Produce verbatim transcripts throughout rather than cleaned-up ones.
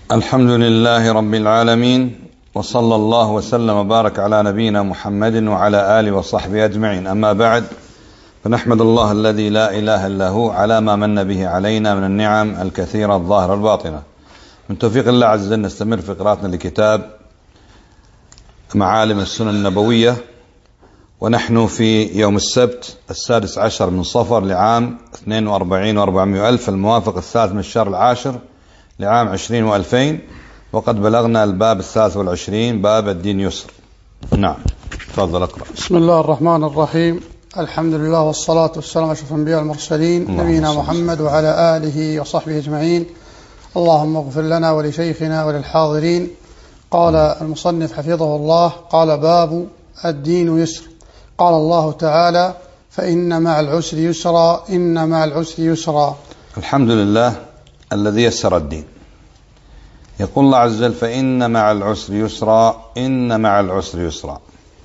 الحمد لله رب العالمين، وصلى الله وسلم وبارك على نبينا محمد وعلى آله وصحبه أجمعين. أما بعد، فنحمد الله الذي لا إله إلا هو على ما من به علينا من النعم الكثيرة الظاهرة الباطنة. من توفيق الله عز وجل نستمر في قراءتنا لكتاب معالم السنن النبوية، ونحن في يوم السبت السادس عشر من صفر لعام اثنين وأربعين وأربعمائة ألف، الموافق الثالث من الشهر العاشر لعام عشرين وألفين، وقد بلغنا الباب الثالث والعشرين، باب الدين يسر. نعم، تفضل اقرأ. بسم الله الرحمن الرحيم. الحمد لله والصلاة والسلام على أشرف الأنبياء والمرسلين نبينا محمد وعلى آله وصحبه أجمعين. اللهم اغفر لنا ولشيخنا وللحاضرين. قال المصنف حفظه الله: قال باب الدين يسر. قال الله تعالى: فإن مع العسر يسرا إن مع العسر يسرا. الحمد لله الذي يسر الدين. يقول الله عز وجل: فإن مع العسر يسرا إن مع العسر يسرا.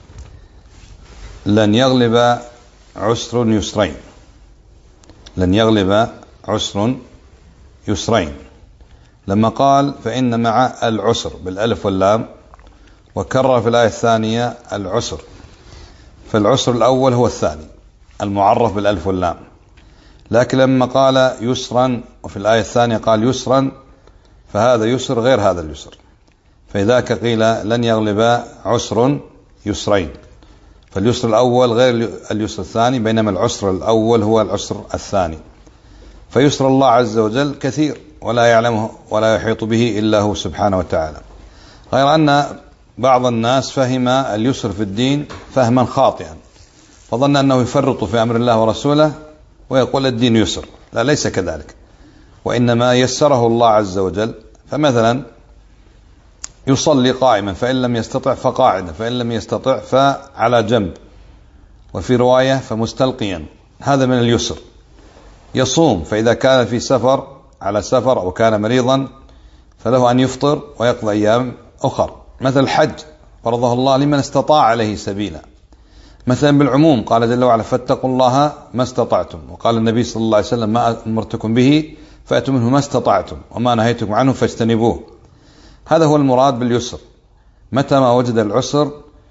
لن يغلب عسر يسرين، لن يغلب عسر يسرين. لما قال فإن مع العسر بالألف واللام، وكرر في الآية الثانية العسر، فالعسر الأول هو الثاني المعرف بالألف واللام، لكن لما قال يسرا وفي الآية الثانية قال يسرا، فهذا يسر غير هذا اليسر، فلذلك قيل لن يغلب عسر يسرين، فاليسر الأول غير اليسر الثاني، بينما العسر الأول هو العسر الثاني. فيسر الله عز وجل كثير ولا يعلمه ولا يحيط به إلا هو سبحانه وتعالى، غير أن بعض الناس فهم اليسر في الدين فهما خاطئا، فظن أنه يفرط في أمر الله ورسوله ويقول الدين يسر. لا، ليس كذلك، وإنما يسره الله عز وجل. فمثلا يصلي قائما، فإن لم يستطع فقاعدا، فإن لم يستطع فعلى جنب، وفي رواية فمستلقيا، هذا من اليسر. يصوم، فإذا كان في سفر على سفر أو كان مريضا فله أن يفطر ويقضي أيام أخر. مثل الحج فرضه الله لمن استطاع عليه سبيلا. مثلا بالعموم قال جل وعلا: فاتقوا الله ما استطعتم، وقال النبي صلى الله عليه وسلم: ما أمرتكم به فأتوا منه ما استطعتم وما نهيتكم عنه فاجتنبوه. هذا هو المراد باليسر. متى ما وجد العسر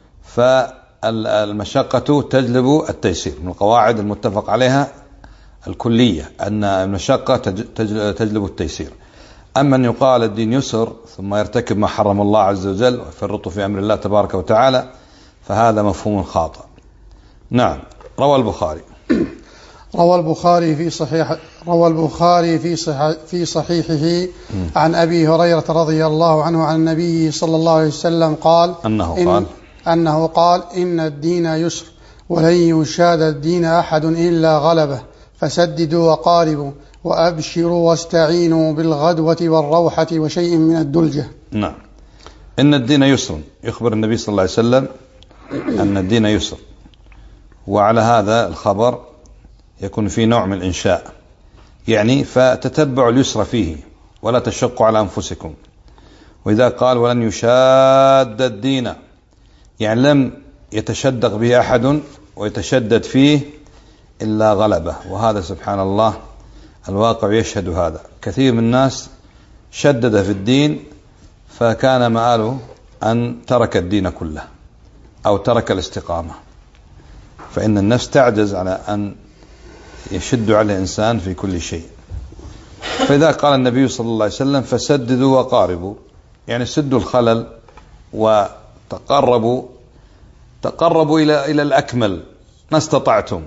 فالمشقة تجلب التيسير، من القواعد المتفق عليها الكلية أن المشقة تجلب التيسير. أما أن يقال الدين يسر ثم يرتكب ما حرم الله عز وجل ويفرط في أمر الله تبارك وتعالى، فهذا مفهوم خاطئ. نعم. روى البخاري روى البخاري في صحيح روى البخاري في صح في صحيحه عن أبي هريرة رضي الله عنه عن النبي صلى الله عليه وسلم قال أنه إن قال أنه قال إن الدين يسر ولن يشاد الدين أحد إلا غلبه، فسددوا وقاربوا وأبشروا واستعينوا بالغدوة والروحة وشيء من الدلجة. نعم. إن الدين يسر، يخبر النبي صلى الله عليه وسلم أن الدين يسر، وعلى هذا الخبر يكون في نوع من الإنشاء، يعني فتتبعوا اليسر فيه ولا تشقوا على أنفسكم. وإذا قال ولن يشاد الدين، يعني لم يتشدق به أحد ويتشدد فيه إلا غلبه. وهذا سبحان الله الواقع يشهد هذا. كثير من الناس شدد في الدين فكان مآله أن ترك الدين كله أو ترك الاستقامة، فإن النفس تعجز على أن يشد على الإنسان في كل شيء. فإذا قال النبي صلى الله عليه وسلم فسددوا وقاربوا، يعني سدوا الخلل وتقربوا تقربوا إلى إلى الأكمل ما استطعتم.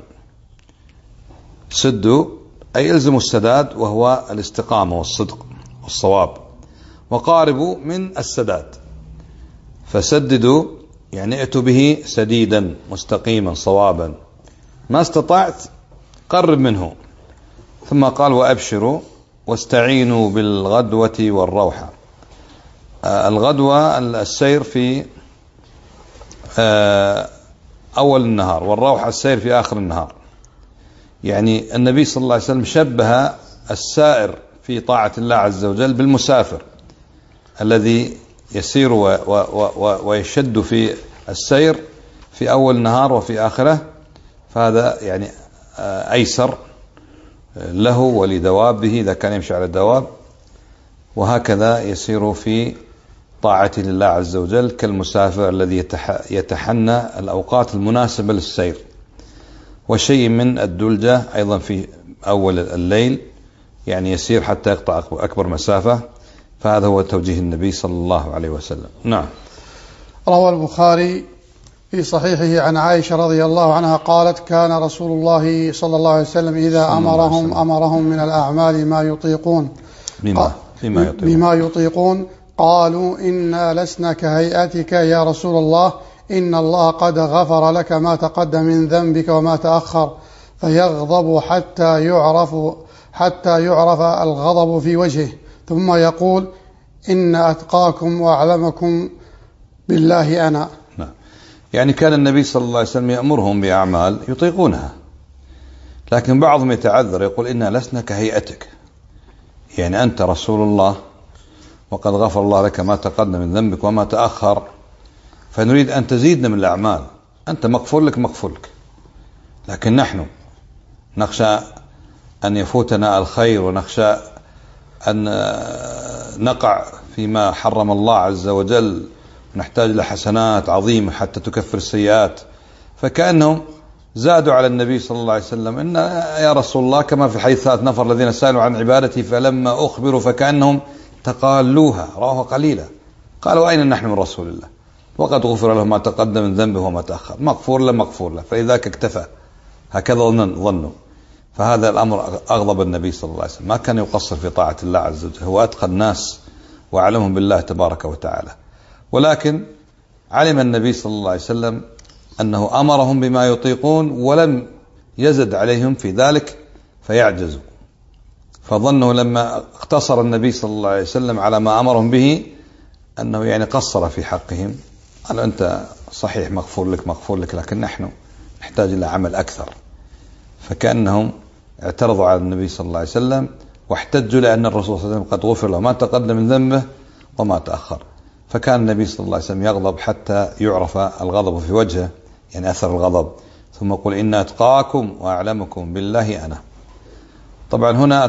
سدوا أي إلزموا السداد، وهو الاستقامة والصدق والصواب. وقاربوا من السداد، فسددوا يعني ائتوا به سديدا مستقيما صوابا، ما استطعت قرب منه. ثم قال وأبشروا واستعينوا بالغدوة والروحة. آه الغدوة السير في آه أول النهار، والروحة السير في آخر النهار. يعني النبي صلى الله عليه وسلم شبه السائر في طاعة الله عز وجل بالمسافر الذي يسير و و و ويشد في السير في أول النهار وفي آخره، فهذا يعني أيسر له ولدوابه إذا كان يمشي على الدواب، وهكذا يسير في طاعة لله عز وجل كالمسافر الذي يتحنى الأوقات المناسبة للسير، وشيء من الدلجة أيضا في أول الليل، يعني يسير حتى يقطع أكبر مسافة. فهذا هو توجيه النبي صلى الله عليه وسلم. نعم. روى البخاري في صحيحه عن عائشة رضي الله عنها قالت: كان رسول الله صلى الله عليه وسلم إذا أمرهم أمرهم من الأعمال ما يطيقون بما, بما, يطيقون. بما يطيقون قالوا: إنا لسنا كهيئتك يا رسول الله، إن الله قد غفر لك ما تقدم من ذنبك وما تأخر، فيغضب حتى يعرف حتى يعرف الغضب في وجهه، ثم يقول: إن أتقاكم وأعلمكم بالله أنا. نعم. يعني كان النبي صلى الله عليه وسلم يأمرهم بأعمال يطيقونها، لكن بعضهم يتعذر يقول: إنا لسنا كهيئتك، يعني أنت رسول الله وقد غفر الله لك ما تقدم من ذنبك وما تأخر، فنريد أن تزيدنا من الأعمال. أنت مغفور لك مغفور لك، لكن نحن نخشى أن يفوتنا الخير، ونخشى أن نقع فيما حرم الله عز وجل، ونحتاج لحسنات عظيمة حتى تكفر السيئات. فكأنهم زادوا على النبي صلى الله عليه وسلم: إن يا رسول الله، كما في حديث ثلاث نفر الذين سألوا عن عبادتي فلما أخبروا فكأنهم تقالوها، راه قليلا. قالوا: أين نحن من رسول الله وقد غفر له ما تقدم من ذنبه وما تأخر، مغفور له مغفور له، فلذلك اكتفى. هكذا ظنوا. فهذا الأمر أغضب النبي صلى الله عليه وسلم، ما كان يقصر في طاعة الله عز وجل، هو أتقى الناس وأعلمهم بالله تبارك وتعالى. ولكن علم النبي صلى الله عليه وسلم أنه أمرهم بما يطيقون ولم يزد عليهم في ذلك فيعجزوا، فظنوا لما اقتصر النبي صلى الله عليه وسلم على ما أمرهم به أنه يعني قصر في حقهم. قالوا: أنت صحيح مغفور لك مغفور لك، لكن نحن نحتاج إلى عمل أكثر. فكأنهم اعترضوا على النبي صلى الله عليه وسلم واحتجوا لأن الرسول صلى الله عليه وسلم قد غفر له ما تقدم من ذنبه وما تأخر. فكان النبي صلى الله عليه وسلم يغضب حتى يعرف الغضب في وجهه، يعني أثر الغضب، ثم يقول: إن أتقاكم وأعلمكم بالله أنا. طبعا هنا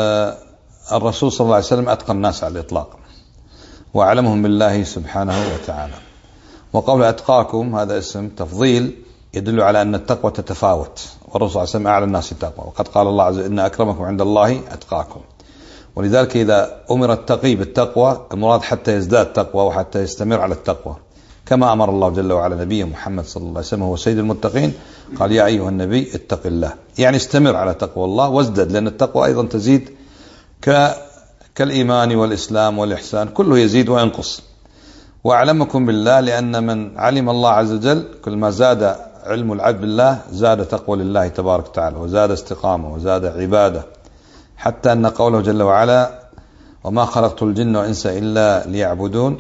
الرسول صلى الله عليه وسلم أتقى الناس على الإطلاق وأعلمهم بالله سبحانه وتعالى. وقول أتقاكم هذا اسم تفضيل يدل على أن التقوى تتفاوت، والرسول صلى الله عليه وسلم أعلى الناس تقوى، وقد قال الله عز وجل: إن أكرمكم عند الله أتقاكم. ولذلك إذا أمر التقي بالتقوى المراد حتى يزداد تقوى وحتى يستمر على التقوى، كما أمر الله جل وعلا نبيه محمد صلى الله عليه وسلم هو سيد المتقين، قال: يا أيها النبي اتق الله، يعني استمر على تقوى الله وازدد، لأن التقوى أيضا تزيد ك... كالإيمان والإسلام والإحسان، كله يزيد وينقص. وأعلمكم بالله، لأن من علم الله عز وجل كل ما زاد علم العبد بالله زاد تقوى لله تبارك وتعالى، وزاد استقامة، وزاد عبادة، حتى أن قوله جل وعلا: وما خلقت الجن والإنس إلا ليعبدون،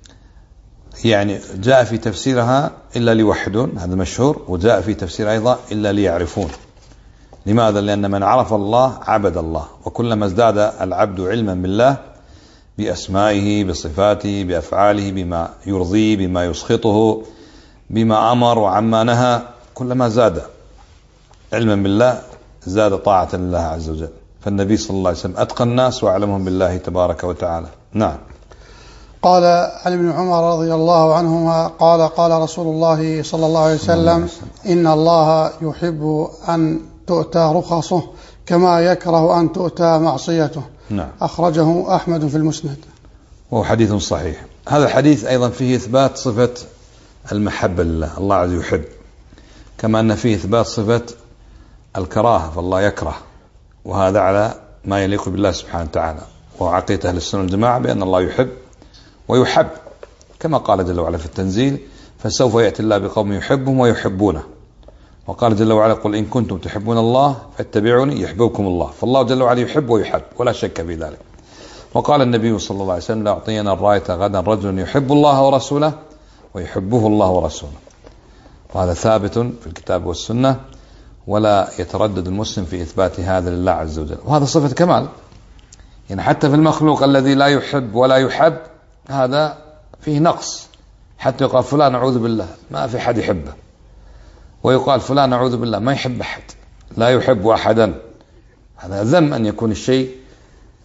يعني جاء في تفسيرها إلا ليوحدون، هذا مشهور، وجاء في تفسير أيضا إلا ليعرفون. لماذا؟ لأن من عرف الله عبد الله، وكلما ازداد العبد علما بالله بأسمائه بصفاته بأفعاله بما يرضيه بما يسخطه بما أمر وعما نهى، كلما زاد علما بالله زاد طاعة لله عز وجل. فالنبي صلى الله عليه وسلم أتقى الناس وأعلمهم بالله تبارك وتعالى. نعم. قال عن ابن عمر رضي الله عنهما قال: قال رسول الله صلى الله عليه وسلم: إن الله يحب أن تؤتى رخصه كما يكره أن تؤتى معصيته. نعم. أخرجه أحمد في المسند. وهو حديث صحيح. هذا الحديث أيضا فيه إثبات صفة المحبة لله، الله عز وجل يحب، كما أن فيه إثبات صفة الكراهة، فالله يكره، وهذا على ما يليق بالله سبحانه وتعالى. وعقيدة أهل السنة والجماعة بأن الله يحب ويحب، كما قال جل وعلا في التنزيل: فسوف يأتي الله بقوم يحبهم ويحبونه. وقال جل وعلا: قل إن كنتم تحبون الله فاتبعوني يحببكم الله. فالله جل وعلا يحب ويحب ولا شك في ذلك. وقال النبي صلى الله عليه وسلم: لأعطينا الراية غدا رجل يحب الله ورسوله ويحبه الله ورسوله. وهذا ثابت في الكتاب والسنة، ولا يتردد المسلم في إثبات هذا لله عز وجل. وهذا صفة كمال، يعني حتى في المخلوق الذي لا يحب ولا يحب هذا فيه نقص، حتى يقال فلان أعوذ بالله ما في حد يحبه، ويقال فلان أعوذ بالله ما يحب أحد، لا يحب أحدا. هذا ذم أن يكون الشيء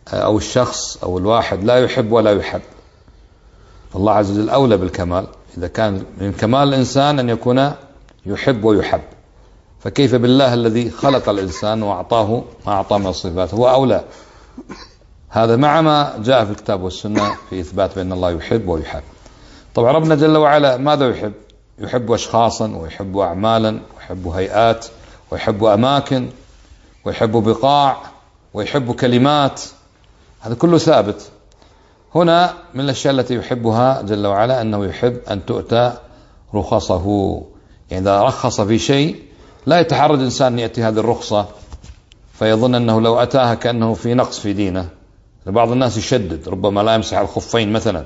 أو الشخص أو الواحد لا يحب ولا يحب. الله عز وجل أولى بالكمال. إذا كان من كمال الإنسان أن يكون يحب ويحب، فكيف بالله الذي خلق الإنسان وأعطاه ما أعطاه من الصفات؟ هو أولى. هذا مع ما جاء في الكتاب والسنة في إثبات بأن الله يحب ويحب. طبعا ربنا جل وعلا ماذا يحب؟ يحب أشخاصا، ويحب أعمالا، ويحب هيئات، ويحب أماكن، ويحب بقاع، ويحب كلمات. هذا كله ثابت. هنا من الأشياء التي يحبها جل وعلا أنه يحب أن تؤتى رخصه. يعني إذا رخص في شيء لا يتحرج إنسان أن يأتي هذه الرخصة فيظن أنه لو أتاها كأنه في نقص في دينه. بعض الناس يشدد، ربما لا يمسح الخفين مثلا،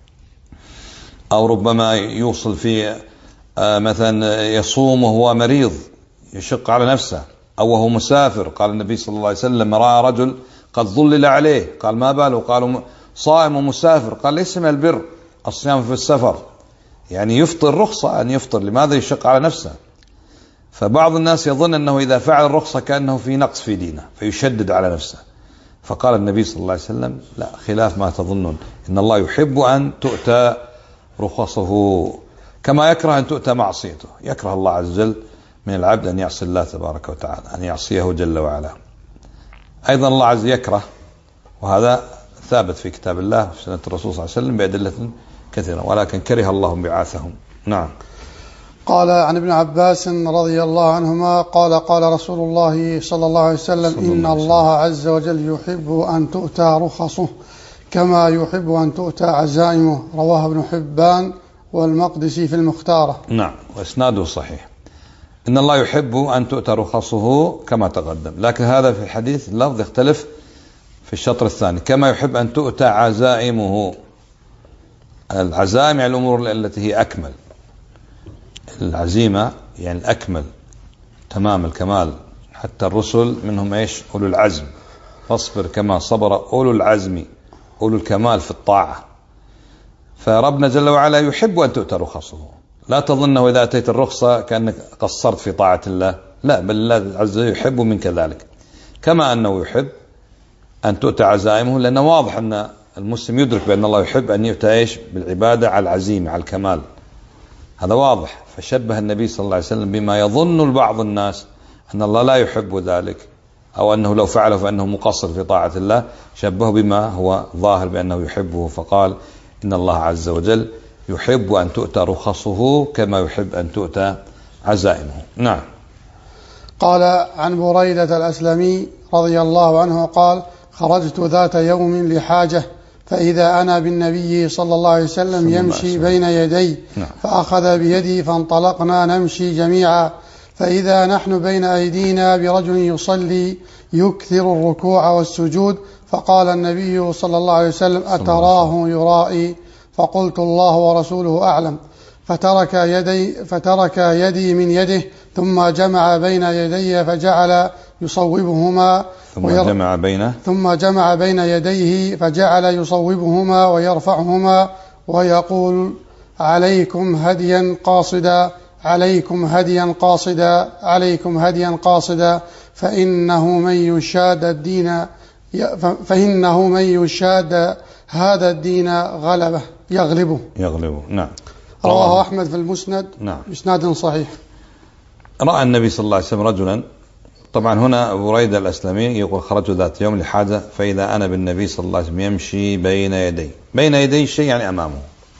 أو ربما يوصل في مثلا يصوم وهو مريض يشق على نفسه، أو وهو مسافر. قال النبي صلى الله عليه وسلم: رأى رجل قد ظلل عليه، قال: ما باله؟ قالوا: صائم ومسافر. قال: ليس من البر الصيام في السفر. يعني يفطر رخصة أن يفطر، لماذا يشق على نفسه؟ فبعض الناس يظن أنه إذا فعل الرخصة كأنه في نقص في دينه فيشدد على نفسه. فقال النبي صلى الله عليه وسلم: لا، خلاف ما تظنون، إن الله يحب أن تؤتى رخصه كما يكره أن تؤتى معصيته. يكره الله عز وجل من العبد أن يعصي الله تبارك وتعالى، أن يعصيه جل وعلا. أيضا الله عز وجل يكره، وهذا ثابت في كتاب الله في سنة الرسول صلى الله عليه وسلم بأدلة كثيرة، ولكن كره الله بعاثهم. نعم. قال عن ابن عباس رضي الله عنهما قال: قال رسول الله صلى الله عليه وسلم: إن الله عز وجل يحب أن تؤتى رخصه كما يحب أن تؤتى عزائمه. رواه ابن حبان والمقدسي في المختارة. نعم، وإسناده صحيح. إن الله يحب أن تؤتى رخصه كما تقدم، لكن هذا في الحديث اللفظ يختلف في الشطر الثاني: كما يحب أن تؤتى عزائمه. العزائم يعني الأمور التي هي أكمل. العزيمة يعني الأكمل، تمام الكمال. حتى الرسل منهم إيش؟ أولو العزم. فاصبر كما صبر أولو العزم، أولو الكمال في الطاعة. فربنا جل وعلا يحب أن تؤتى رخصه. لا تظنه إذا أتيت الرخصة كأنك قصرت في طاعة الله، لا، بل الله عز وجل يحب منك ذلك. كما أنه يحب أن تؤتى عزائمه، لأنه واضح أن المسلم يدرك بأن الله يحب أن يؤتى إيش؟ بالعبادة على العزيمة، على الكمال. هذا واضح. فشبه النبي صلى الله عليه وسلم بما يظن بعض الناس أن الله لا يحب ذلك، أو أنه لو فعله فأنه مقصر في طاعة الله. شبهه بما هو ظاهر بأنه يحبه، فقال: إن الله عز وجل يحب أن تؤتى رخصه كما يحب أن تؤتى عزائمه. نعم. قال عن بريدة الأسلمي رضي الله عنه قال: خرجت ذات يوم لحاجة، فإذا أنا بالنبي صلى الله عليه وسلم يمشي بين يدي، فأخذ بيدي فانطلقنا نمشي جميعا، فإذا نحن بين أيدينا برجل يصلي يكثر الركوع والسجود، فقال النبي صلى الله عليه وسلم: أتراه يرائي؟ فقلت: الله ورسوله أعلم. فترك يدي, فترك يدي من يده، ثم جمع بين يدي فجعل يصوبهما ثم جمع بين ثم جمع بين يديه فجعل يصوبهما ويرفعهما ويقول: عليكم هديا قاصدا، عليكم هديا قاصدا، عليكم هديا قاصدا، فإنه من يشاد الدين فإنه من يشاد هذا الدين غلبه يغلبه يغلبه. نعم. رواه أحمد في المسند. نعم. بإسناد صحيح. رأى النبي صلى الله عليه وسلم رجلا، طبعا هنا بريدة الأسلمي يقول: خرجت ذات يوم لحاجة، فإذا أنا بالنبي صلى الله عليه وسلم يمشي بين يدي. بين يدي الشيء يعني أمامه.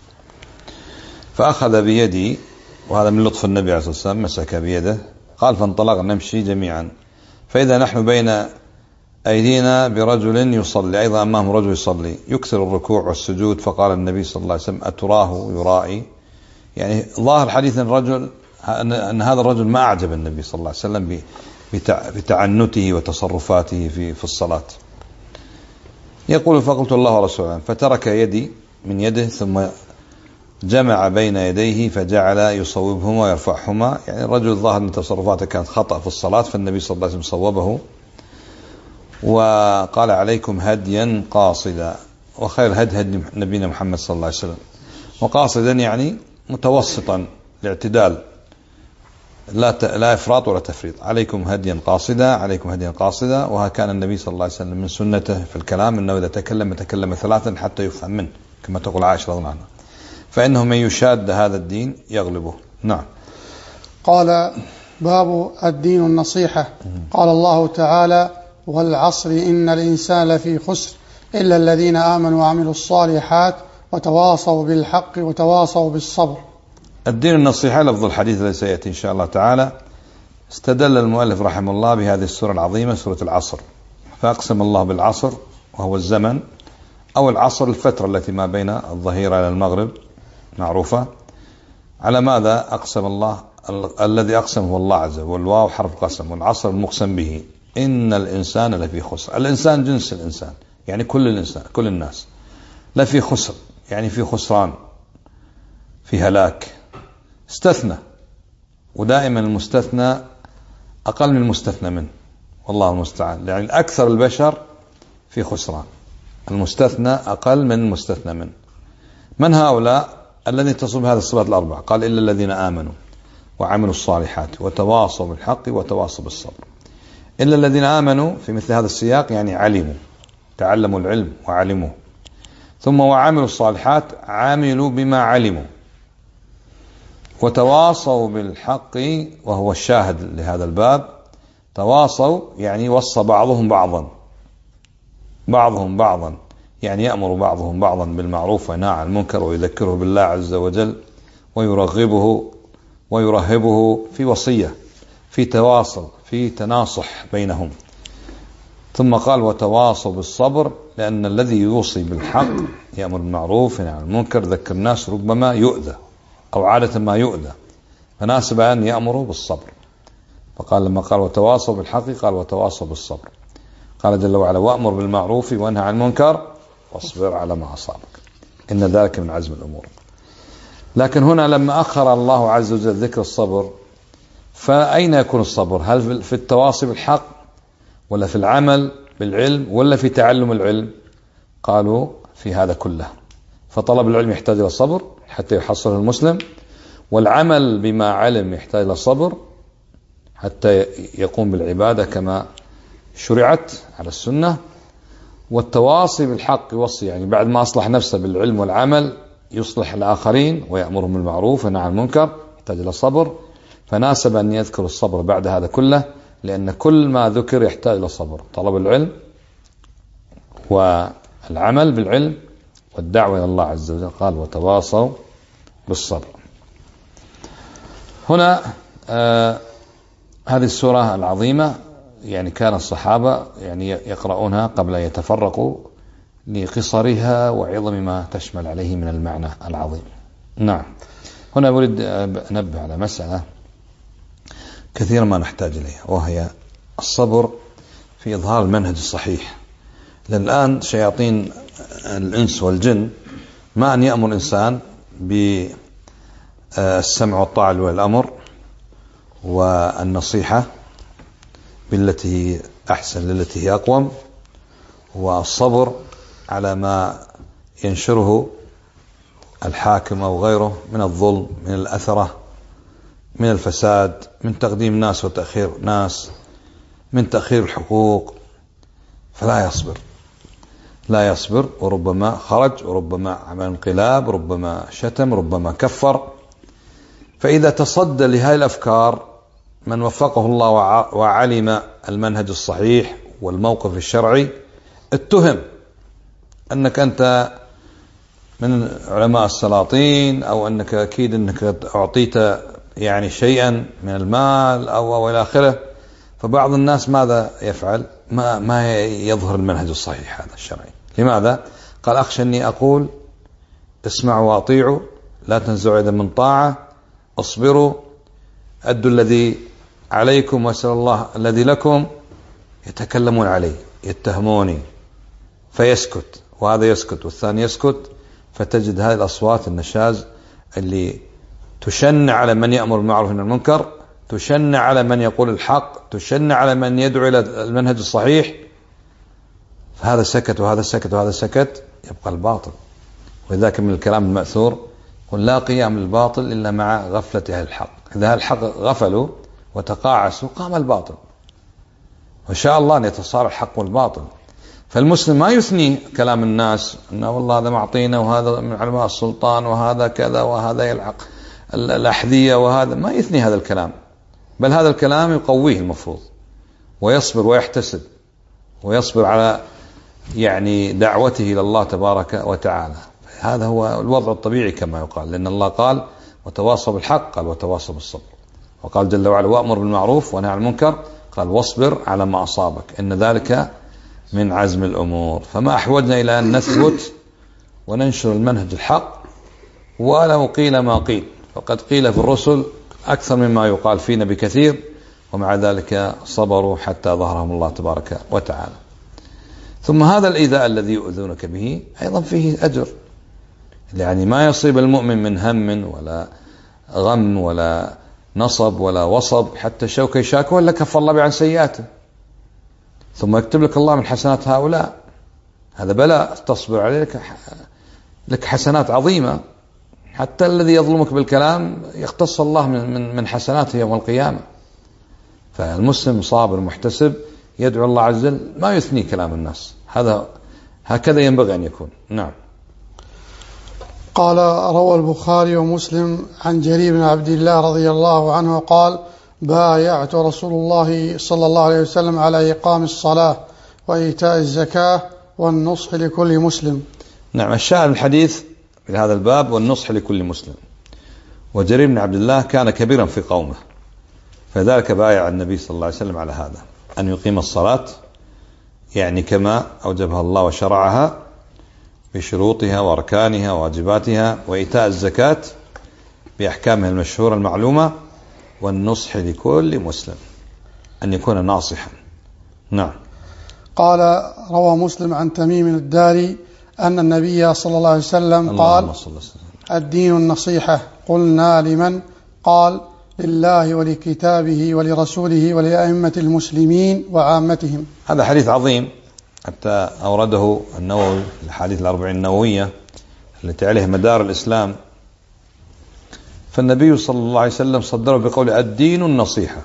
فأخذ بيدي، وهذا من لطف النبي عليه الصلاة والسلام، مسك بيده. قال: فانطلقنا نمشي جميعا، فإذا نحن بين أيدينا برجل يصلي، أيضا أمامه رجل يصلي يكثر الركوع والسجود. فقال النبي صلى الله عليه وسلم: أتراه يرائي؟ يعني ظاهر حديث الرجل أن هذا الرجل ما أعجب النبي صلى الله عليه وسلم بتعنته وتصرفاته في في الصلاة. يقول: فقلت: الله ورسوله. فترك يدي من يده، ثم جمع بين يديه فجعل يصوبهما ويرفعهما. يعني الرجل ظاهر من تصرفاته كانت خطأ في الصلاة، فالنبي صلى الله عليه وسلم صوبه وقال: عليكم هديا قاصدا. وخير الهدي هدي نبينا محمد صلى الله عليه وسلم. وقاصدا يعني متوسطا، الاعتدال. لا لا إفراط ولا تفريط. عليكم هديا قاصدا، عليكم هديا قاصدا. وها كان النبي صلى الله عليه وسلم من سنته في الكلام أنه إذا تكلم يتكلم ثلاثا حتى يفهم منه، كما تقول عائشة رضي الله عنها، فإنه من يشاد هذا الدين يغلبه. نعم. قال: باب الدين النصيحة. قال الله تعالى: والعصر إن الإنسان لفي خسر إلا الذين آمنوا وعملوا الصالحات وتواصوا بالحق وتواصوا بالصبر. الدين النصيحة لفظ الحديث الذي سيأتي إن شاء الله تعالى. استدل المؤلف رحمه الله بهذه السورة العظيمة سورة العصر، فأقسم الله بالعصر وهو الزمن أو العصر الفترة التي ما بين الظهيرة إلى المغرب معروفة. على ماذا أقسم الله؟ الذي أقسم هو الله عز وجل، والواو حرف قسم، والعصر المقسم به. إن الإنسان لفي خسر. الإنسان جنس الإنسان، يعني كل الإنسان كل الناس. لفي خسر يعني في خسران، في هلاك. استثنى، ودائما المستثنى أقل من المستثنى منه، والله المستعان. يعني أكثر البشر في خسران، المستثنى أقل من المستثنى منه. من هؤلاء الذين تصب هذه الصفات الأربعة؟ قال: إلا الذين آمنوا وعملوا الصالحات وتواصوا بالحق وتواصوا بالصبر. إلا الذين آمنوا في مثل هذا السياق يعني علموا، تعلموا العلم وعلموه. ثم وعملوا الصالحات، عملوا بما علموا. وتواصوا بالحق، وهو الشاهد لهذا الباب. تواصوا يعني وصى بعضهم بعضا، بعضهم بعضا يعني يأمر بعضهم بعضا بالمعروف وينهى عن المنكر ويذكره بالله عز وجل ويرغبه ويرهبه، في وصية، في تواصل، في تناصح بينهم. ثم قال: وتواصوا بالصبر، لأن الذي يوصي بالحق يأمر بالمعروف وينهى عن المنكر ذكر الناس ربما يؤذى أو عادة ما يؤذى، فناسب أن يأمروا بالصبر. فقال لما قال وتواصوا بالحق قال وتواصوا بالصبر. قال جل وعلا: وأمر بالمعروف وانهى عن المنكر واصبر على ما أصابك إن ذلك من عزم الأمور. لكن هنا لما أخر الله عز وجل ذكر الصبر، فأين يكون الصبر؟ هل في التواصي بالحق، ولا في العمل بالعلم، ولا في تعلم العلم؟ قالوا في هذا كله. فطلب العلم يحتاج إلى الصبر حتى يحصله المسلم، والعمل بما علم يحتاج إلى الصبر حتى يقوم بالعبادة كما شرعت على السنة. والتواصي بالحق يوصي، يعني بعد ما أصلح نفسه بالعلم والعمل يصلح الآخرين ويأمرهم بالمعروف وينهى عن المنكر، يحتاج إلى الصبر. فناسب أن يذكر الصبر بعد هذا كله، لأن كل ما ذكر يحتاج إلى الصبر: طلب العلم والعمل بالعلم والدعوة إلى الله عز وجل. قال: وتواصوا بالصبر. هنا آه هذه السورة العظيمة يعني كان الصحابة يعني يقرؤونها قبل أن يتفرقوا لقصرها وعظم ما تشمل عليه من المعنى العظيم. نعم. هنا أريد أنبه على مسألة كثيرا ما نحتاج إليها، وهي الصبر في إظهار المنهج الصحيح. لأن الآن شياطين الإنس والجن ما أن يأمر الإنسان بالسمع والطاعة والأمر والنصيحة بالتي أحسن للتي هي أقوم، والصبر على ما ينشره الحاكم أو غيره من الظلم، من الأثرة، من الفساد، من تقديم ناس وتأخير ناس، من تأخير الحقوق. فلا يصبر، لا يصبر، وربما خرج، وربما عمل انقلاب، ربما شتم، ربما كفر. فإذا تصدى لهذه الأفكار من وفقه الله وعلم المنهج الصحيح والموقف الشرعي، اتهم أنك أنت من علماء السلاطين، أو أنك أكيد أنك أعطيت يعني شيئا من المال أو أو إلى آخره. فبعض الناس ماذا يفعل؟ ما ما يظهر المنهج الصحيح هذا الشرعي. لماذا؟ قال: أخشى أني أقول اسمعوا وأطيعوا، لا تنزعوا يدا من طاعة، اصبروا، أدوا الذي عليكم واسأل الله الذي لكم. يتكلمون عليه، يتهموني، فيسكت، وهذا يسكت والثاني يسكت. فتجد هذه الأصوات النشاز اللي تشنع على من يأمر بالمعروف والنهي عن المنكر، تشنع على من يقول الحق، تشنع على من يدعو إلى المنهج الصحيح. فهذا سكت وهذا سكت وهذا سكت، يبقى الباطل. ولذلك من الكلام المأثور: قل لا قيام للباطل إلا مع غفلة أهل الحق. إذا الحق غفلوا وتقاعسوا قام الباطل، وشاء الله أن يتصارع الحق والباطل. فالمسلم ما يثني كلام الناس أنه والله هذا معطينا وهذا من علماء السلطان وهذا كذا وهذا يلعق الأحذية وهذا، ما يثني هذا الكلام، بل هذا الكلام يقويه المفروض، ويصبر ويحتسب ويصبر على يعني دعوته إلى الله تبارك وتعالى. هذا هو الوضع الطبيعي كما يقال، لأن الله قال وتواصوا بالحق، قال وتواصوا بالصبر، وقال جل وعلا وأمر بالمعروف ونهى عن المنكر، قال واصبر على ما أصابك إن ذلك من عزم الأمور. فما أحوجنا إلى أن نثبت وننشر المنهج الحق ولو قيل ما قيل، فقد قيل في الرسل أكثر مما يقال فينا بكثير، ومع ذلك صبروا حتى ظهرهم الله تبارك وتعالى. ثم هذا الإيذاء الذي يؤذونك به أيضا فيه أجر، يعني ما يصيب المؤمن من هم ولا غم ولا نصب ولا وصب حتى الشوكة يشاكه إلا كفر الله عن سيئاته، ثم يكتب لك الله من حسنات هؤلاء. هذا بلاء تصبر عليه، لك حسنات عظيمة، حتى الذي يظلمك بالكلام يختص الله من من حسناته يوم القيامة. فالمسلم صابر محتسب يدعو الله عز وجل، ما يثني كلام الناس، هذا هكذا ينبغي أن يكون. نعم. قال روى البخاري ومسلم عن جرير بن عبد الله رضي الله عنه قال بايعت رسول الله صلى الله عليه وسلم على إقام الصلاة وإيتاء الزكاة والنصح لكل مسلم. نعم. الشاهد الحديث في هذا الباب والنصح لكل مسلم. وجرير بن عبد الله كان كبيرا في قومه، فذلك بايع النبي صلى الله عليه وسلم على هذا، أن يقيم الصلاة يعني كما أوجبها الله وشرعها بشروطها وأركانها وواجباتها، وإيتاء الزكاة بأحكامها المشهورة المعلومة، والنصح لكل مسلم أن يكون ناصحا. نعم. قال روى مسلم عن تميم الداري أن النبي صلى الله عليه وسلم قال الدين النصيحة. قلنا لمن؟ قال لله ولكتابه ولرسوله ولأئمة المسلمين وعامتهم. هذا حديث عظيم حتى أورده النووي في الحديث الأربعين النووية التي عليه مدار الإسلام. فالنبي صلى الله عليه وسلم صدره بقول الدين النصيحة،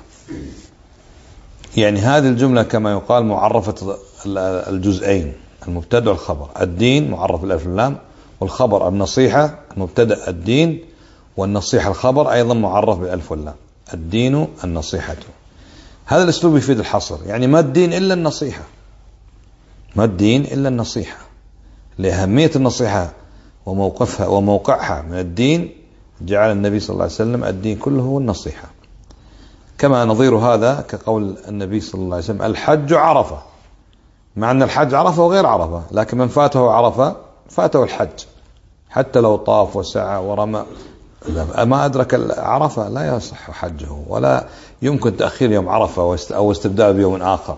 يعني هذه الجملة كما يقال معرفة الجزئين، المبتدأ والخبر. الدين معرف بالألف واللام، والخبر النصيحة المبتدأ الدين، والنصيحة الخبر أيضا معرف بالألف واللام. الدين النصيحة. هذا الأسلوب يفيد الحصر، يعني ما الدين إلا النصيحة، ما الدين إلا النصيحة، لأهمية النصيحة وموقفها وموقعها من الدين جعل النبي صلى الله عليه وسلم الدين كله هو النصيحة. كما نظير هذا كقول النبي صلى الله عليه وسلم الحج عرفة، مع أن الحج عرفة وغير عرفة، لكن من فاته عرفة فاته الحج، حتى لو طاف وسعى ورمى ما أدرك عرفة لا يصح حجه، ولا يمكن تأخير يوم عرفة أو استبدال بيوم آخر.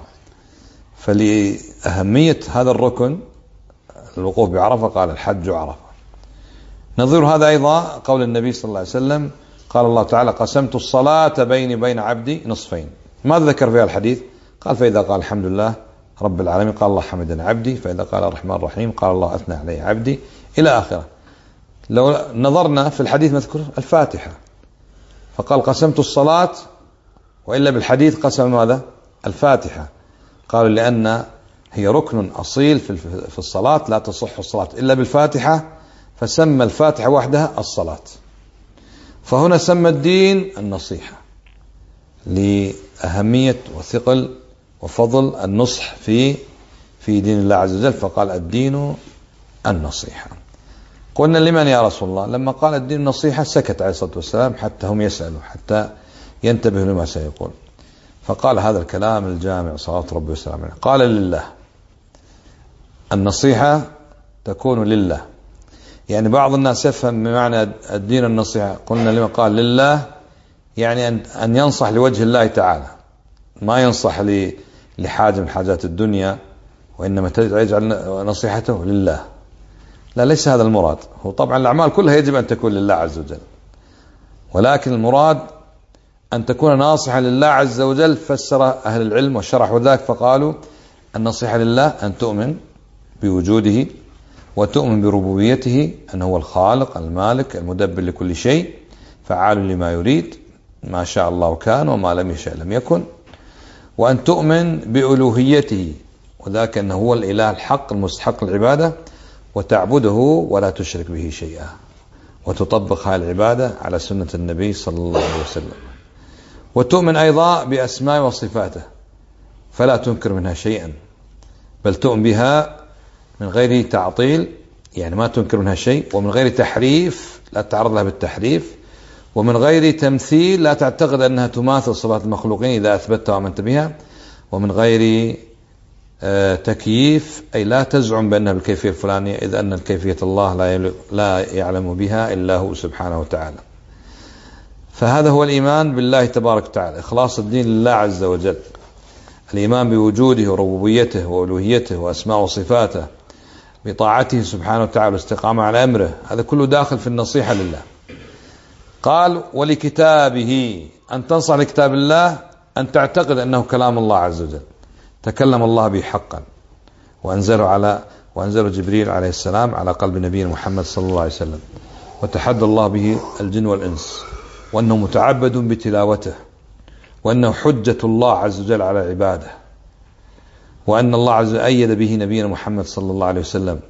فلأهمية هذا الركن الوقوف بعرفة قال الحج عرفة. نظير هذا أيضا قول النبي صلى الله عليه وسلم قال الله تعالى قسمت الصلاة بيني وبين عبدي نصفين. ماذا ذكر في الحديث؟ قال فإذا قال الحمد لله رب العالمين قال الله حمدنا عبدي، فإذا قال الرحمن الرحيم قال الله أثنى علي عبدي، إلى آخره. لو نظرنا في الحديث مذكور الفاتحة، فقال قسمت الصلاة، وإلا بالحديث قسم ماذا؟ الفاتحة. قالوا لأن هي ركن أصيل في الصلاة، لا تصح الصلاة إلا بالفاتحة، فسمى الفاتحة وحدها الصلاة. فهنا سمى الدين النصيحة لأهمية وثقل وفضل النصح في في دين الله عز وجل، فقال الدين النصيحة. قلنا لمن يا رسول الله؟ لما قال الدين النصيحة سكت عليه الصلاة والسلام حتى هم يسألوا، حتى ينتبهوا لما سيقول، فقال هذا الكلام الجامع صلوات ربي وسلامه عليه. قال لله، النصيحة تكون لله. يعني بعض الناس يفهم بمعنى الدين النصيحة، قلنا لما قال لله يعني أن ينصح لوجه الله تعالى، ما ينصح لحاجة من حاجات الدنيا، وإنما يجعل نصيحته لله. لا، ليس هذا المراد. هو طبعا الأعمال كلها يجب أن تكون لله عز وجل، ولكن المراد أن تكون ناصحة لله عز وجل. فسر أهل العلم وشرحوا ذلك فقالوا النصيحة لله أن تؤمن بوجوده، وتؤمن بربوبيته، أنه هو الخالق المالك المدبر لكل شيء، فعال لما يريد، ما شاء الله كان وما لم يشاء لم يكن، وأن تؤمن بألوهيته وذاك أنه هو الإله الحق المستحق العبادة، وتعبده ولا تشرك به شيئا، وتطبق هذه العبادة على سنة النبي صلى الله عليه وسلم. وتؤمن أيضا بأسماء وصفاته فلا تنكر منها شيئا، بل تؤمن بها من غير تعطيل، يعني ما تنكر منها شيء، ومن غير تحريف لا تتعرض لها بالتحريف، ومن غير تمثيل لا تعتقد أنها تماثل صفات المخلوقين إذا أثبتها وآمنت بها، ومن غير تكييف أي لا تزعم بأنها بالكيفية الفلانية إذ أن الكيفية الله لا يعلم بها إلا هو سبحانه وتعالى. فهذا هو الإيمان بالله تبارك وتعالى، إخلاص الدين لله عز وجل، الإيمان بوجوده وربوبيته وألوهيته وأسماء وصفاته، بطاعته سبحانه وتعالى والاستقامة على أمره، هذا كله داخل في النصيحة لله. قال ولكتابه، أن تنصح لكتاب الله، أن تعتقد أنه كلام الله عز وجل، تكلم الله به حقا، وأنزله على وأنزل جبريل عليه السلام على قلب نبينا محمد صلى الله عليه وسلم، وتحدى الله به الجن والإنس، وأنه متعبد بتلاوته، وأنه حجة الله عز وجل على عباده، وأن الله عز وجل أيد به نبينا محمد صلى الله عليه وسلم،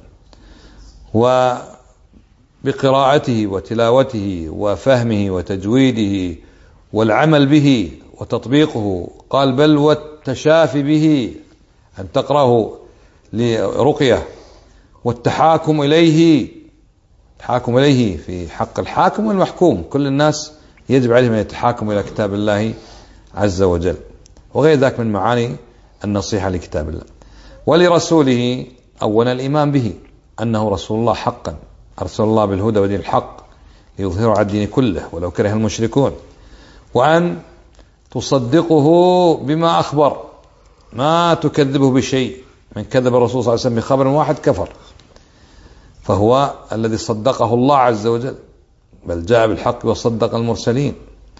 وبقراءته وتلاوته وفهمه وتجويده والعمل به وتطبيقه. قال بل والتشافي به، أن تقرأه لرقية، والتحاكم إليه، التحاكم إليه في حق الحاكم والمحكوم، كل الناس يجب عليهم أن يتحاكموا إلى كتاب الله عز وجل، وغير ذلك من معاني النصيحة لكتاب الله. ولرسوله أولا الإيمان به أنه رسول الله حقا، أرسل الله بالهدى ودين الحق ليظهره على الدين كله ولو كره المشركون، وأن تصدقه بما أخبر، ما تكذبه بشيء، من كذب الرسول صلى الله عليه وسلم بخبر واحد كفر، فهو الذي صدقه الله عز وجل، بل جاء بالحق وصدق المرسلين.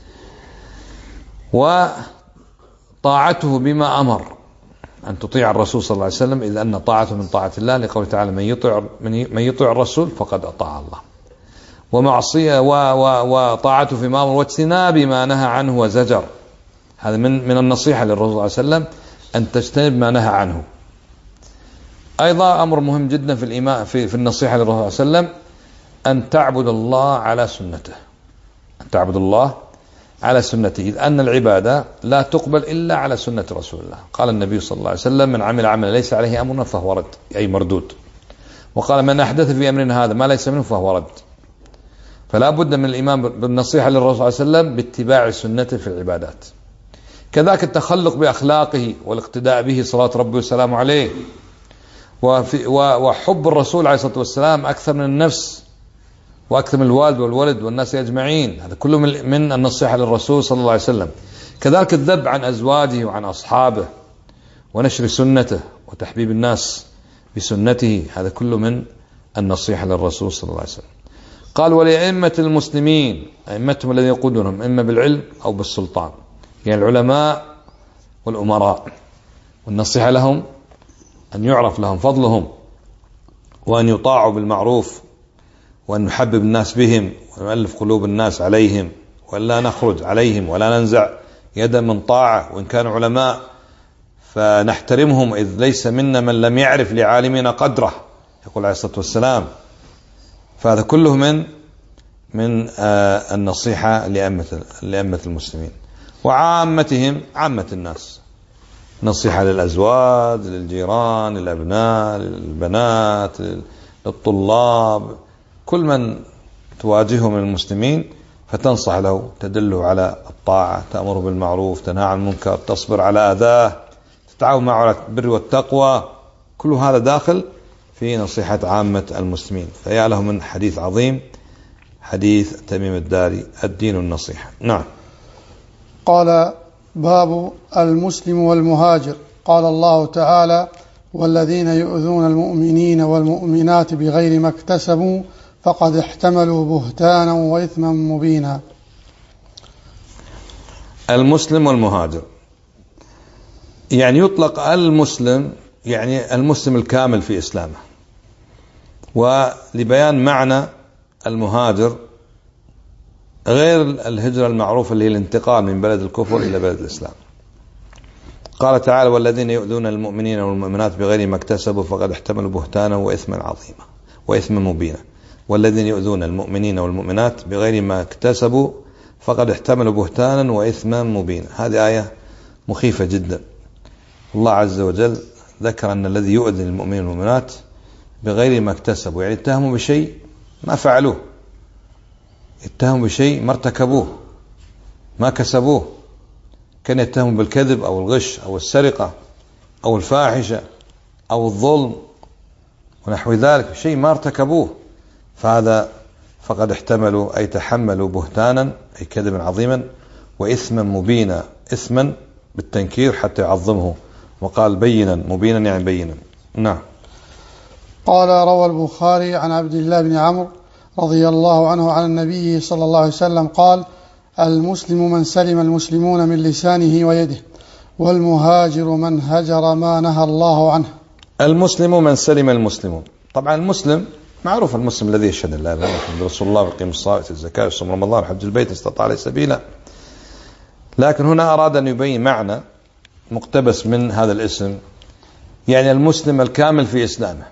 وطاعته بما أمر، أن تطيع الرسول صلى الله عليه وسلم، إذ أن طاعته من طاعة الله، لقوله تعالى من يطيع من يطيع الرسول فقد أطاع الله. ومعصية وطاعته فيما أمر، واجتناب ما نهى عنه وزجر، هذا من من النصيحة للرسول صلى الله عليه وسلم أن تجتنب ما نهى عنه. أيضا أمر مهم جدا في الإيمان في في النصيحة للرسول صلى الله عليه وسلم أن تعبد الله على سنته، أن تعبد الله على سنته، إذ أن العبادة لا تقبل إلا على سنة رسول الله. قال النبي صلى الله عليه وسلم من عمل عملا ليس عليه أمرنا فهو رد، أي مردود. وقال من أحدث في أمرنا هذا ما ليس منه فهو رد. فلا بد من الإيمان بالنصيحة للرسول صلى الله عليه وسلم باتباع سنته في العبادات، كذلك التخلق بأخلاقه والاقتداء به صلوات ربي وسلامه عليه، وحب الرسول عليه الصلاة والسلام أكثر من النفس وأكثر من الوالد والولد والناس أجمعين، هذا كله من النصيحة للرسول صلى الله عليه وسلم. كذلك الذب عن أزواجه وعن أصحابه ونشر سنته وتحبيب الناس بسنته، هذا كله من النصيحة للرسول صلى الله عليه وسلم. قال ولأئمة المسلمين، أئمتهم الذين يقودونهم إما بالعلم أو بالسلطان، يعني العلماء والأمراء، والنصيحة لهم أن يعرف لهم فضلهم، وأن يطاعوا بالمعروف، وأن نحبب الناس بهم، ونؤلف قلوب الناس عليهم، ولا نخرج عليهم ولا ننزع يدا من طاعة، وإن كانوا علماء فنحترمهم، إذ ليس منا من لم يعرف لعالمنا قدره، يقول عليه الصلاة والسلام. فهذا كله من من آه النصيحة لأئمة لأئمة المسلمين وعامتهم، عامة الناس، نصيحة للأزواج، للجيران، للأبناء، للبنات، للطلاب، كل من تواجهه من المسلمين فتنصح له، تدله على الطاعة، تأمره بالمعروف، تنهى عن المنكر، تصبر على أذاه، تتعاون معه على البر والتقوى، كل هذا داخل في نصيحة عامة المسلمين. فيا له من حديث عظيم، حديث تميم الداري الدين النصيحة. نعم. قال باب المسلم والمهاجر. قال الله تعالى والذين يؤذون المؤمنين والمؤمنات بغير ما اكتسبوا فقد احتملوا بهتانا وإثما مبينا. المسلم والمهاجر يعني يطلق المسلم يعني المسلم الكامل في إسلامه، ولبيان معنى المهاجر غير الهجرة المعروفة اللي هي الانتقال من بلد الكفر إلى بلد الإسلام. قال تعالى: والذين يؤذون المؤمنين والمؤمنات بغير ما اكتسبوا فقد احتملوا بهتانا وإثما عظيما وإثما مبينا. والذين يؤذون المؤمنين والمؤمنات بغير ما اكتسبوا فقد احتملوا بهتانا وإثما مبينا. هذه آية مخيفة جدا. الله عز وجل ذكر أن الذي يؤذي المؤمنين والمؤمنات بغير ما اكتسبوا، يعني اتهموا بشيء ما فعلوه، اتهموا بشيء ما ارتكبوه، ما كسبوه، كان يتهموا بالكذب أو الغش أو السرقة أو الفاحشة أو الظلم ونحو ذلك، شيء ما ارتكبوه، فهذا فقد احتملوا أي تحملوا بهتانا أي كذبا عظيما وإثما مبينا، إثما بالتنكير حتى يعظمه، وقال بينا مبينا يعني بينا. نعم. قال: روى البخاري عن عبد الله بن عمرو رضي الله عنه عن النبي صلى الله عليه وسلم قال: المسلم من سلم المسلمون من لسانه ويده، والمهاجر من هجر ما نهى الله عنه. المسلم من سلم المسلمون، طبعا المسلم معروف، المسلم الذي يشهد لا اله الا الله رسول الله ويقيم الصلاة ويؤتي الزكاة ويصوم رمضان وحج البيت استطاع عليه سبيلا. لكن هنا أراد أن يبين معنى مقتبس من هذا الاسم، يعني المسلم الكامل في إسلامه،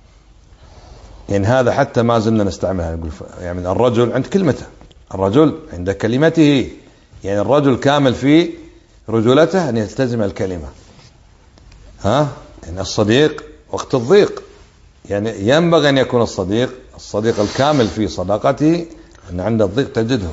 يعني هذا حتى ما زلنا نستعملها، نقول يعني الرجل عند كلمته، الرجل عند كلمته، يعني الرجل كامل في رجولته أن يلتزم الكلمة. ها يعني الصديق وقت الضيق، يعني ينبغي أن يكون الصديق الصديق الكامل في صداقته، أن عند الضيق تجده.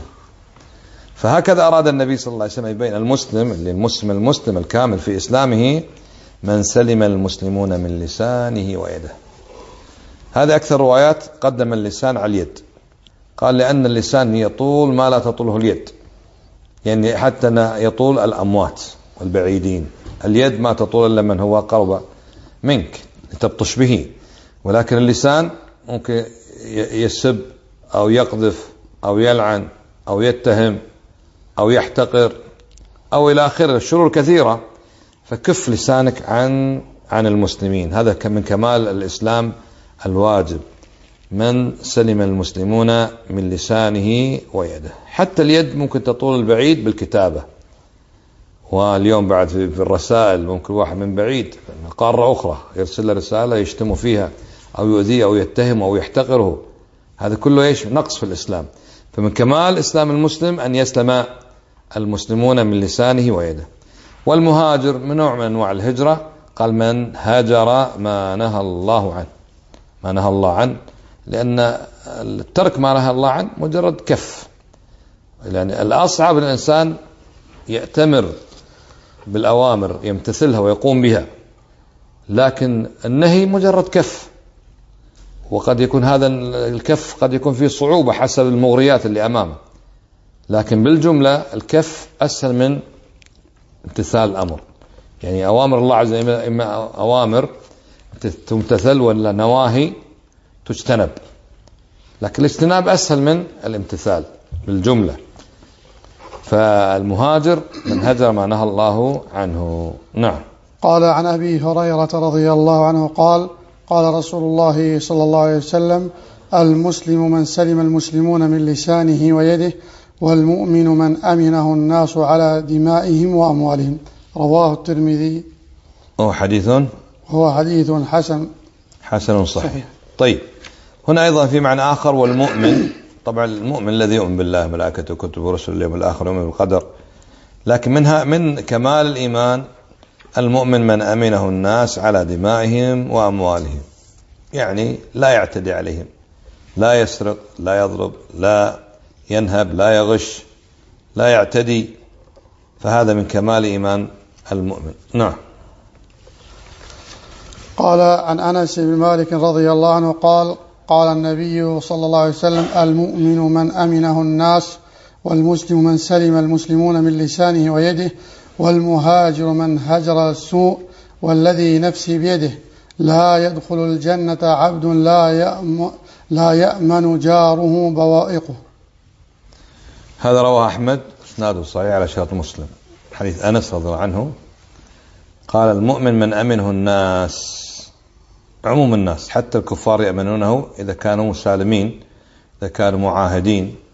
فهكذا أراد النبي صلى الله عليه وسلم يبين المسلم اللي المسلم المسلم الكامل في إسلامه من سلم المسلمون من لسانه ويده. هذا أكثر روايات قدم اللسان على اليد، قال لأن اللسان يطول ما لا تطوله اليد، يعني حتى يطول الأموات والبعيدين، اليد ما تطول إلا من هو قرب منك لتبطش به، ولكن اللسان ممكن يسب أو يقذف أو يلعن أو يتهم أو يحتقر أو إلى آخره، الشرور كثيرة، فكف لسانك عن عن المسلمين. هذا من كمال الإسلام الواجب، من سلم المسلمون من لسانه ويده. حتى اليد ممكن تطول البعيد بالكتابة، واليوم بعد في الرسائل ممكن واحد من بعيد من قارة أخرى يرسل له رسالة يشتم فيها أو يؤذيه أو يتهم أو يحتقره، هذا كله إيش؟ نقص في الإسلام. فمن كمال إسلام المسلم أن يسلم المسلمون من لسانه ويده. والمهاجر من نوع من أنواع الهجرة، قال من هاجر ما نهى الله عنه، ما نهى الله عنه، لأن الترك ما نهى الله عنه مجرد كف، يعني الأصعب الإنسان يأتمر بالأوامر يمتثلها ويقوم بها، لكن النهي مجرد كف، وقد يكون هذا الكف قد يكون فيه صعوبة حسب المغريات اللي أمامه، لكن بالجملة الكف أسهل من امتثال الأمر. يعني أوامر الله عز وجل إما أوامر تمتثل ولا نواهي تجتنب، لكن الاجتناب أسهل من الامتثال بالجملة. فالمهاجر من هجر ما نهى الله عنه. نعم. قال عن أبي هريرة رضي الله عنه قال: قال رسول الله صلى الله عليه وسلم: المسلم من سلم المسلمون من لسانه ويده، والمؤمن من أمنه الناس على دمائهم وأموالهم. رواه الترمذي. هو حديث هو حديث حسن حسن صحيح, صحيح. طيب، هنا أيضا في معنى آخر، والمؤمن، طبعا المؤمن الذي يؤمن بالله ملائكته وكتبه ورسله اليوم الآخر ويؤمن بالقدر، لكن منها من كمال الإيمان المؤمن من أمنه الناس على دمائهم وأموالهم، يعني لا يعتدي عليهم، لا يسرق، لا يضرب، لا ينهب، لا يغش، لا يعتدي، فهذا من كمال إيمان المؤمن. نعم. قال عن أنس بن مالك رضي الله عنه قال: قال النبي صلى الله عليه وسلم: المؤمن من أمنه الناس، والمسلم من سلم المسلمون من لسانه ويده، والمهاجر من هجر السوء، والذي نفسي بيده لا يدخل الجنة عبد لا يأمن, لا يأمن جاره بوائقه. هذا رواه أحمد إسناده صحيح على شرط مسلم، حديث أنس رضي الله عنه قال: المؤمن من أمنه الناس، عموم الناس، حتى الكفار يأمنونه إذا كانوا سالمين، إذا كانوا معاهدين،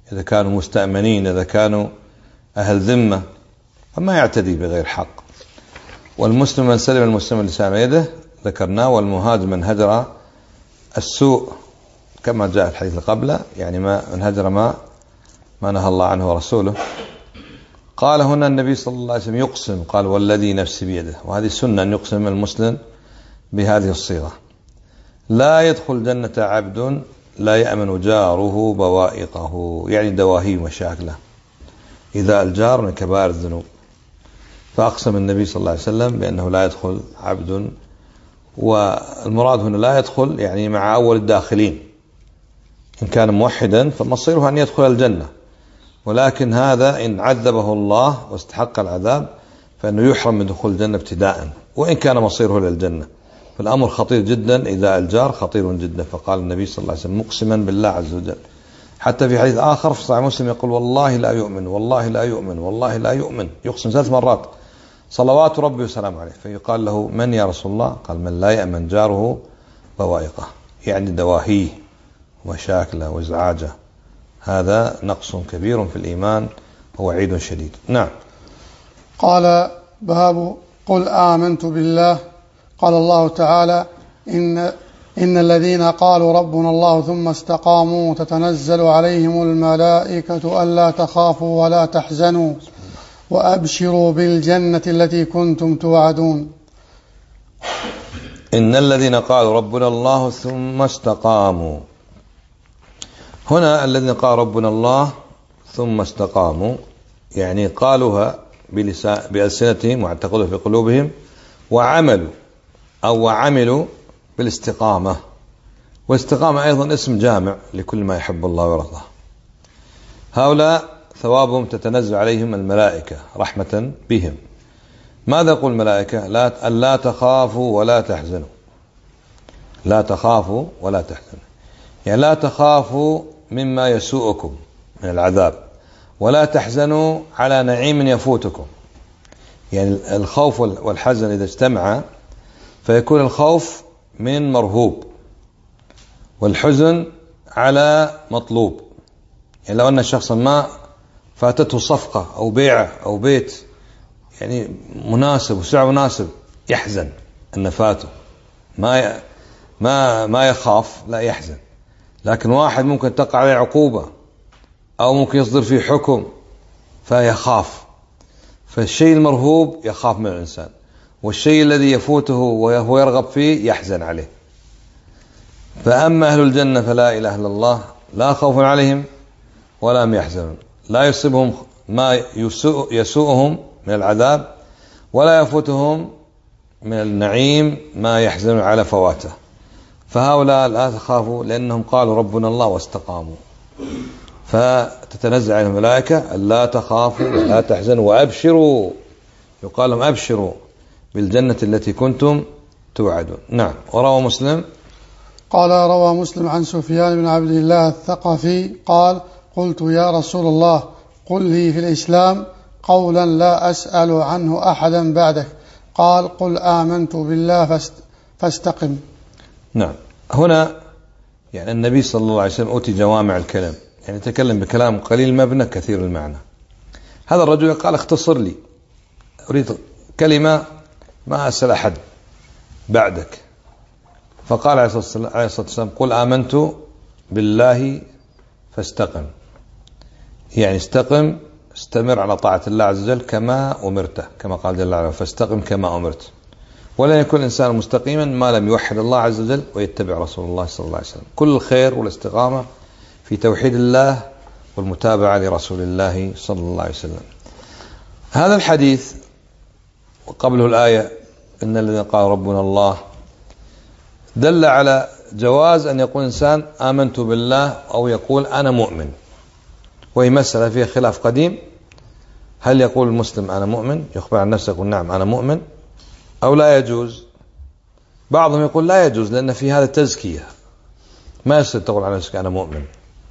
إذا كانوا مستأمنين، إذا كانوا أهل ذمة، فما يعتدي بغير حق. والمسلم من سلم المسلم من لسان يده ذكرناه، والمهاجر من هجر السوء كما جاء الحديث قبله، يعني ما من هجر ما ما نهى الله عنه ورسوله. قال هنا النبي صلى الله عليه وسلم يقسم، قال والذي نفسي بيده، وهذه سنة أن يقسم المسلم بهذه الصيغة. لا يدخل جنة عبد لا يأمن جاره بوائقه، يعني دواهيه ومشاكله، إذا الجار من كبائر الذنوب. فأقسم النبي صلى الله عليه وسلم بأنه لا يدخل عبد، والمراد هنا لا يدخل يعني مع أول الداخلين، إن كان موحدا فمصيره أن يدخل الجنة، ولكن هذا إن عذبه الله واستحق العذاب فإنه يحرم من دخول الجنة ابتداء، وإن كان مصيره للجنة. فالأمر خطير جدا، إذا الجار خطير جدا. فقال النبي صلى الله عليه وسلم مقسما بالله عز وجل. حتى في حديث آخر في صحيح مسلم يقول والله لا يؤمن والله لا يؤمن والله لا يؤمن، يقسم ثلاث مرات صلوات ربي وسلام عليه. فيقال له من يا رسول الله؟ قال من لا يأمن جاره بوائقه، يعني دواهيه ومشاكله وازعاجه. هذا نقص كبير في الإيمان ووعيد شديد. نعم. قال باب قل آمنت بالله. قال الله تعالى إن, إن الذين قالوا ربنا الله ثم استقاموا تتنزل عليهم الملائكة ألا تخافوا ولا تحزنوا وأبشروا بالجنة التي كنتم توعدون. إن الذين قالوا ربنا الله ثم استقاموا، هنا الذين قالوا ربنا الله ثم استقاموا يعني قالوها بألسنتهم واعتقدوا في قلوبهم، وعملوا أو وعملوا بالاستقامة. والاستقامة أيضا اسم جامع لكل ما يحب الله ويرضاه. هؤلاء ثوابهم تتنزل عليهم الملائكة رحمة بهم. ماذا يقول الملائكة؟ لا ألا تخافوا ولا تحزنوا. لا تخافوا ولا تحزنوا يعني لا تخافوا مما يسوءكم من العذاب، ولا تحزنوا على نعيم يفوتكم. يعني الخوف والحزن إذا اجتمعا فيكون الخوف من مرهوب، والحزن على مطلوب. يعني لو أن شخصا ما فاتته صفقة أو بيعة أو بيت يعني مناسب وسعر مناسب يحزن أن فاته، ما ما ما يخاف، لا يحزن. لكن واحد ممكن تقع عليه عقوبة أو ممكن يصدر فيه حكم فيخاف. فالشيء المرهوب يخاف من الإنسان، والشيء الذي يفوته وهو يرغب فيه يحزن عليه. فأما أهل الجنة فلا إله إلا الله، لا خوف عليهم ولا هم يحزنون، لا يصيبهم ما يسوء يسوءهم من العذاب، ولا يفوتهم من النعيم ما يحزنون على فواته. فهؤلاء لا تخافوا لأنهم قالوا ربنا الله واستقاموا، فتتنزل عليهم الملائكة ألا تخافوا ولا تحزنوا وأبشروا، يقال لهم أبشروا بالجنة التي كنتم توعدون. نعم. وروى مسلم قال روى مسلم عن سفيان بن عبد الله الثقفي قال قلت يا رسول الله قل لي في الإسلام قولا لا أسأل عنه أحدا بعدك. قال قل آمنت بالله فاستقم. نعم. هنا يعني النبي صلى الله عليه وسلم أوتي جوامع الكلام، يعني تكلم بكلام قليل المبنى كثير المعنى. هذا الرجل قال اختصر لي، أريد كلمة ما أسأل أحد بعدك. فقال عليه الصلاة والسلام قل آمنت بالله فاستقم، يعني استقم، استمر على طاعة الله عز وجل كما أمرته، كما قال جل وعلا فاستقم كما أمرت. ولا يكون الإنسان مستقيما ما لم يوحد الله عز وجل ويتبع رسول الله صلى الله عليه وسلم. كل الخير والاستقامة في توحيد الله والمتابعة لرسول الله صلى الله عليه وسلم. هذا الحديث وقبله الآية إن الذين قال ربنا الله دل على جواز أن يقول إنسان آمنت بالله أو يقول أنا مؤمن، وهي مسألة فيها خلاف قديم. هل يقول المسلم أنا مؤمن، يخبر عن نفسه يقول نعم أنا مؤمن، أو لا يجوز؟ بعضهم يقول لا يجوز لأن في هذا تزكية، ما يصير تقول عن نفسك أنا مؤمن.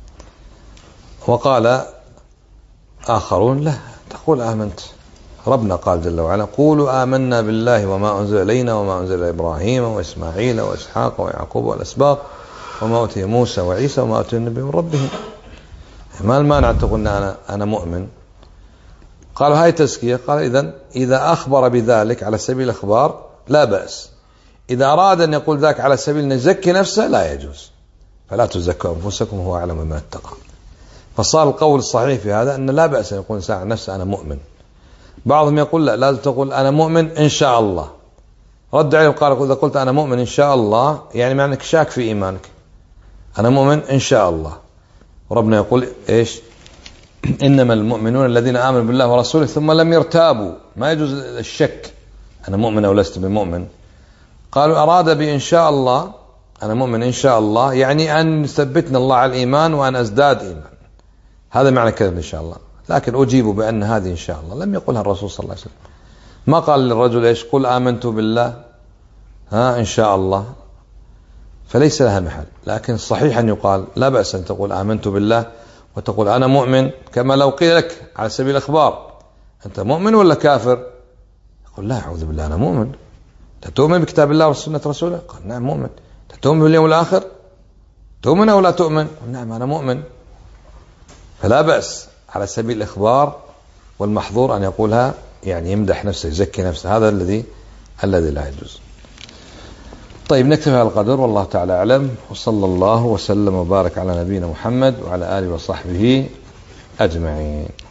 وقال آخرون لا، تقول آمنت. ربنا قال جل وعلا قولوا آمنا بالله وما أنزل إلينا وما أنزل إلى إبراهيم وإسماعيل وإسحاق ويعقوب والأسباط وما أوتي موسى وعيسى وما أوتي النبي من ربهم. ما المانع أن تقول أنا أنا مؤمن؟ قالوا هاي تزكية. قال إذن إذا أخبر بذلك على سبيل الإخبار لا بأس، إذا أراد أن يقول ذلك على سبيل أن يزكي نفسه لا يجوز. فلا تزكوا أنفسكم هو أعلم بمن اتقى. فصار القول الصحيح في هذا أن لا بأس أن يقول إنسان عن نفسه أنا مؤمن. بعضهم يقول لا، لازم تقول أنا مؤمن إن شاء الله. رد عليهم قال إذا قلت أنا مؤمن إن شاء الله يعني معنى أنك شاك في إيمانك. أنا مؤمن إن شاء الله. وربنا يقول إيش؟ إنما المؤمنون الذين آمنوا بالله ورسوله ثم لم يرتابوا. ما يجوز الشك أنا مؤمن أو لست بمؤمن. قالوا أراد بإن شاء الله أنا مؤمن إن شاء الله يعني أن يثبتنا الله على الإيمان وأن أزداد إيمان. هذا معنى كلمة إن شاء الله. لكن أجيب بأن هذه إن شاء الله لم يقولها الرسول صلى الله عليه وسلم. ما قال للرجل إيش؟ قل آمنت بالله ها إن شاء الله، فليس لها محل. لكن صحيح أن يقال لا بأس أن تقول آمنت بالله وتقول أنا مؤمن، كما لو قيل لك على سبيل الإخبار أنت مؤمن ولا كافر؟ يقول لا أعوذ بالله أنا مؤمن. تؤمن بكتاب الله وسنة رسوله؟ قال نعم مؤمن. تؤمن باليوم الآخر؟ تؤمن أو لا تؤمن؟ نعم أنا مؤمن. فلا بأس على سبيل الإخبار، والمحظور أن يقولها يعني يمدح نفسه يزكي نفسه. هذا الذي الذي لا يجوز. طيب نكتفي على القدر، والله تعالى أعلم، وصلى الله وسلم وبارك على نبينا محمد وعلى آله وصحبه أجمعين.